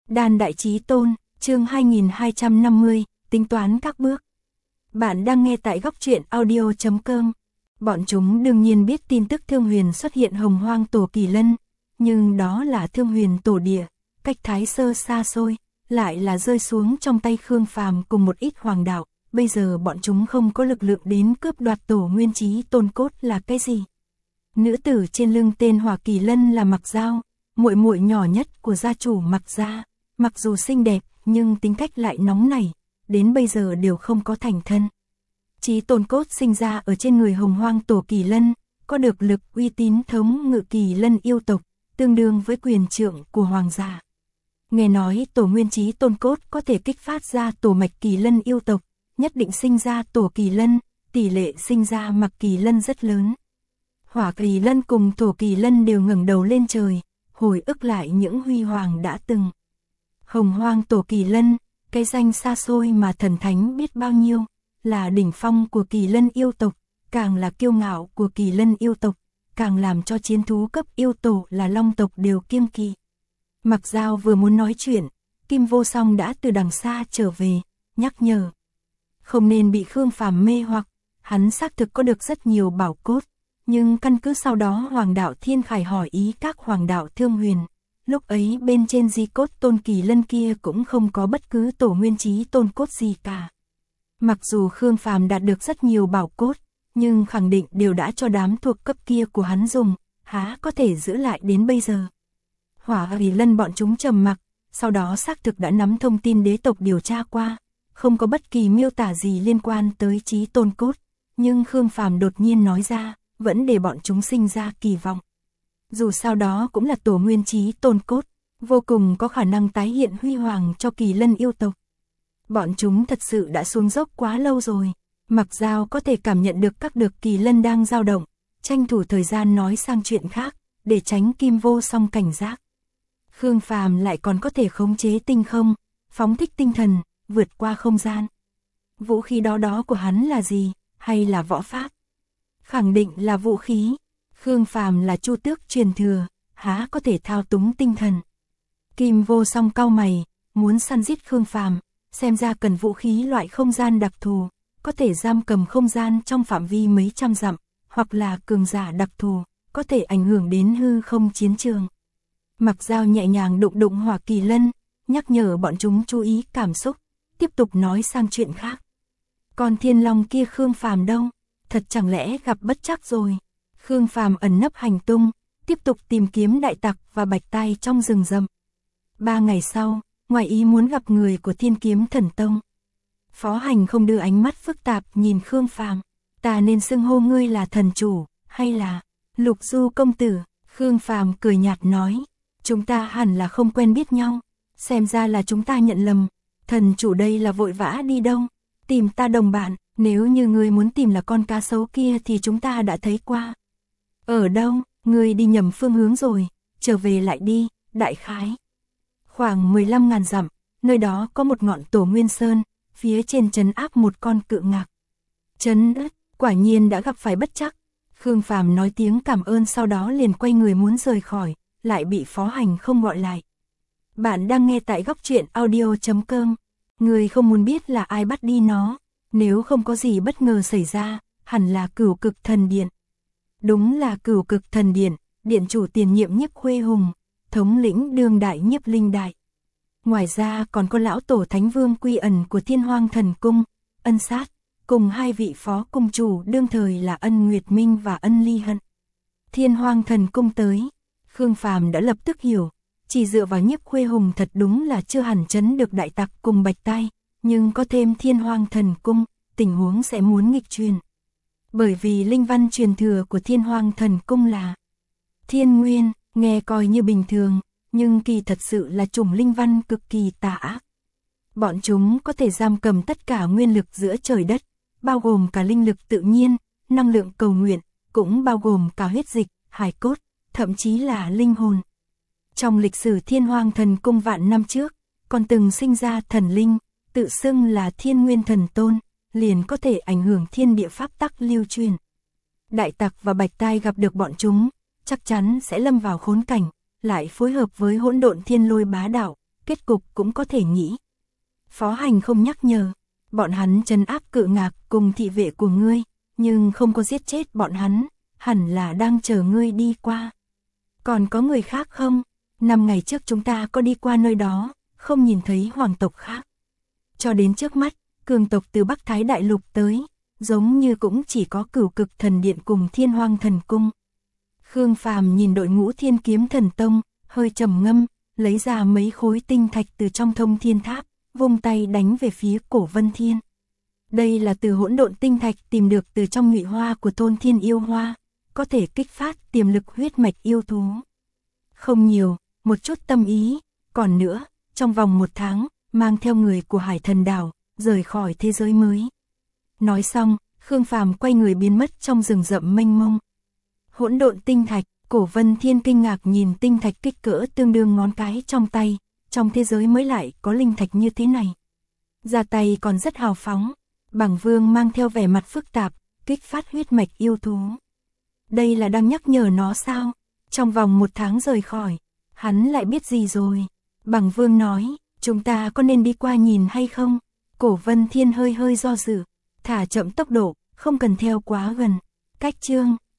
Đan Đại Chí Tôn, chương 2250, tính toán các bước. Bạn đang nghe tại góc truyện audio.com. Bọn chúng đương nhiên biết tin tức Thương Huyền xuất hiện Hồng Hoang Tổ Kỳ Lân, nhưng đó là Thương Huyền Tổ Địa, cách Thái Sơ xa xôi, lại là rơi xuống trong tay Khương Phàm cùng một ít hoàng đạo. Bây giờ bọn chúng không có lực lượng đến cướp đoạt Tổ Nguyên Chí Tôn cốt là cái gì? Nữ tử trên lưng tên Hỏa Kỳ Lân là Mặc Giao, muội muội nhỏ nhất của gia chủ Mặc gia. Mặc dù xinh đẹp, nhưng tính cách lại nóng nảy, đến bây giờ đều không có thành thân. Chí tôn cốt sinh ra ở trên người Hồng Hoang Tổ Kỳ Lân, có được lực uy tín thống ngự Kỳ Lân yêu tộc, tương đương với quyền trượng của hoàng gia. Nghe nói Tổ Nguyên Chí Tôn cốt có thể kích phát ra tổ mạch Kỳ Lân yêu tộc, nhất định sinh ra Tổ Kỳ Lân, tỷ lệ sinh ra Mặc Kỳ Lân rất lớn. Hỏa Kỳ Lân cùng Thổ Kỳ Lân đều ngẩng đầu lên trời, hồi ức lại những huy hoàng đã từng. Hồng Hoang Tổ Kỳ Lân, cái danh xa xôi mà thần thánh biết bao nhiêu, là đỉnh phong của Kỳ Lân yêu tộc, càng là kiêu ngạo của Kỳ Lân yêu tộc, càng làm cho chiến thú cấp yêu tổ là Long tộc đều kiêng kỵ. Mặc Giao vừa muốn nói chuyện, Kim Vô Song đã từ đằng xa trở về, nhắc nhở. Không nên bị Khương Phàm mê hoặc, hắn xác thực có được rất nhiều bảo cốt, nhưng căn cứ sau đó Hoàng đạo Thiên Khải hỏi ý các hoàng đạo Thương Huyền. Lúc ấy bên trên di cốt Tôn Kỳ Lân kia cũng không có bất cứ Tổ Nguyên Chí Tôn cốt gì cả. Mặc dù Khương Phàm đạt được rất nhiều bảo cốt, nhưng khẳng định đều đã cho đám thuộc cấp kia của hắn dùng, há có thể giữ lại đến bây giờ. Hỏa Kỳ Lân bọn chúng trầm mặc, sau đó xác thực đã nắm thông tin đế tộc điều tra qua, không có bất kỳ miêu tả gì liên quan tới Chí Tôn cốt, nhưng Khương Phàm đột nhiên nói ra, vẫn để bọn chúng sinh ra kỳ vọng. Dù sao đó cũng là Tổ Nguyên Chí Tôn cốt, vô cùng có khả năng tái hiện huy hoàng cho Kỳ Lân yêu tộc. Bọn chúng thật sự đã xuống dốc quá lâu rồi. Mặc Giao có thể cảm nhận được các được Kỳ Lân đang dao động, tranh thủ thời gian nói sang chuyện khác, để tránh Kim Vô Song cảnh giác. Khương Phàm lại còn có thể khống chế tinh không, phóng thích tinh thần, vượt qua không gian. Vũ khí đó của hắn là gì, hay là võ pháp? Khẳng định là vũ khí. Khương Phàm là Chu Tước truyền thừa, há có thể thao túng tinh thần. Kim Vô Song cau mày, muốn săn giết Khương Phàm, xem ra cần vũ khí loại không gian đặc thù, có thể giam cầm không gian trong phạm vi mấy trăm dặm, hoặc là cường giả đặc thù, có thể ảnh hưởng đến hư không chiến trường. Mặc Giao nhẹ nhàng đụng đụng Hỏa Kỳ Lân, nhắc nhở bọn chúng chú ý cảm xúc, tiếp tục nói sang chuyện khác. Còn Thiên Long kia Khương Phàm đâu? Thật chẳng lẽ gặp bất trắc rồi? Khương Phàm ẩn nấp hành tung, tiếp tục tìm kiếm đại tặc và bạch tai trong rừng rậm. 3 ngày sau, ngoài ý muốn gặp người của Thiên Kiếm Thần Tông. Phó Hành không đưa ánh mắt phức tạp nhìn Khương Phàm, ta nên xưng hô ngươi là thần chủ, hay là Lục Du công tử? Khương Phàm cười nhạt nói, chúng ta hẳn là không quen biết nhau, xem ra là chúng ta nhận lầm. Thần chủ đây là vội vã đi đâu? Tìm ta đồng bạn, nếu như ngươi muốn tìm là con cá sấu kia thì chúng ta đã thấy qua. Ở đâu? Ngươi đi nhầm phương hướng rồi, trở về lại đi, đại khái. Khoảng 15.000 dặm, nơi đó có một ngọn Tổ Nguyên Sơn, phía trên trấn áp một con cự ngạc. Trấn đất, quả nhiên đã gặp phải bất trắc. Khương Phàm nói tiếng cảm ơn sau đó liền quay người muốn rời khỏi, lại bị Phó Hành không gọi lại. Bạn đang nghe tại góc truyện audio.com. Người không muốn biết là ai bắt đi nó, nếu không có gì bất ngờ xảy ra, hẳn là Cửu Cực Thần Điện. Đúng là Cửu Cực Thần Điện, điện chủ tiền nhiệm Nhiếp Khuê Hùng, thống lĩnh đương đại Nhiếp Linh Đại. Ngoài ra còn có lão tổ Thánh Vương Quy Ẩn của Thiên Hoang Thần Cung, Ân Sát, cùng 2 vị phó cung chủ đương thời là Ân Nguyệt Minh và Ân Ly Hận. Thiên Hoang Thần Cung tới, Khương Phàm đã lập tức hiểu, chỉ dựa vào Nhiếp Khuê Hùng thật đúng là chưa hẳn trấn được đại tặc cùng bạch tai, nhưng có thêm Thiên Hoang Thần Cung, tình huống sẽ muốn nghịch chuyển. Bởi vì linh văn truyền thừa của Thiên Hoang Thần Cung là Thiên Nguyên, nghe coi như bình thường, nhưng kỳ thật sự là chủng linh văn cực kỳ tà ác. Bọn chúng có thể giam cầm tất cả nguyên lực giữa trời đất, bao gồm cả linh lực tự nhiên, năng lượng cầu nguyện, cũng bao gồm cả huyết dịch, hài cốt, thậm chí là linh hồn. Trong lịch sử Thiên Hoang Thần Cung vạn năm trước, còn từng sinh ra thần linh, tự xưng là Thiên Nguyên Thần Tôn, liền có thể ảnh hưởng thiên địa pháp tắc lưu truyền. Đại tặc và bạch tai gặp được bọn chúng, chắc chắn sẽ lâm vào khốn cảnh, lại phối hợp với hỗn độn thiên lôi bá đạo, kết cục cũng có thể nghĩ. Phó Hành không nhắc nhở, bọn hắn trấn áp Cự Ngạc cùng thị vệ của ngươi, nhưng không có giết chết bọn hắn, hẳn là đang chờ ngươi đi qua. Còn có người khác không? 5 ngày trước chúng ta có đi qua nơi đó, không nhìn thấy hoàng tộc khác. Cho đến trước mắt, cường tộc từ Bắc Thái Đại Lục tới, giống như cũng chỉ có Cửu Cực Thần Điện cùng Thiên Hoang Thần Cung. Khương Phàm nhìn đội ngũ Thiên Kiếm Thần Tông, hơi trầm ngâm, lấy ra mấy khối tinh thạch từ trong Thông Thiên Tháp, vung tay đánh về phía Cổ Vân Thiên. Đây là từ hỗn độn tinh thạch tìm được từ trong nhụy hoa của Tôn Thiên Yêu Hoa, có thể kích phát tiềm lực huyết mạch yêu thú. Không nhiều, một chút tâm ý, còn nữa, trong vòng 1 tháng, mang theo người của Hải Thần Đảo, rời khỏi thế giới mới. Nói xong, Khương Phàm quay người biến mất trong rừng rậm mênh mông. Hỗn độn tinh thạch, Cổ Vân Thiên kinh ngạc nhìn tinh thạch kích cỡ tương đương ngón cái trong tay, trong thế giới mới lại có linh thạch như thế này. Ra tay còn rất hào phóng, Bàng Vương mang theo vẻ mặt phức tạp, kích phát huyết mạch yêu thú. Đây là đang nhắc nhở nó sao? Trong vòng 1 tháng rời khỏi, hắn lại biết gì rồi? Bàng Vương nói, chúng ta có nên đi qua nhìn hay không? Cổ Vân Thiên hơi hơi do dự, thả chậm tốc độ, không cần theo quá gần. Cách chương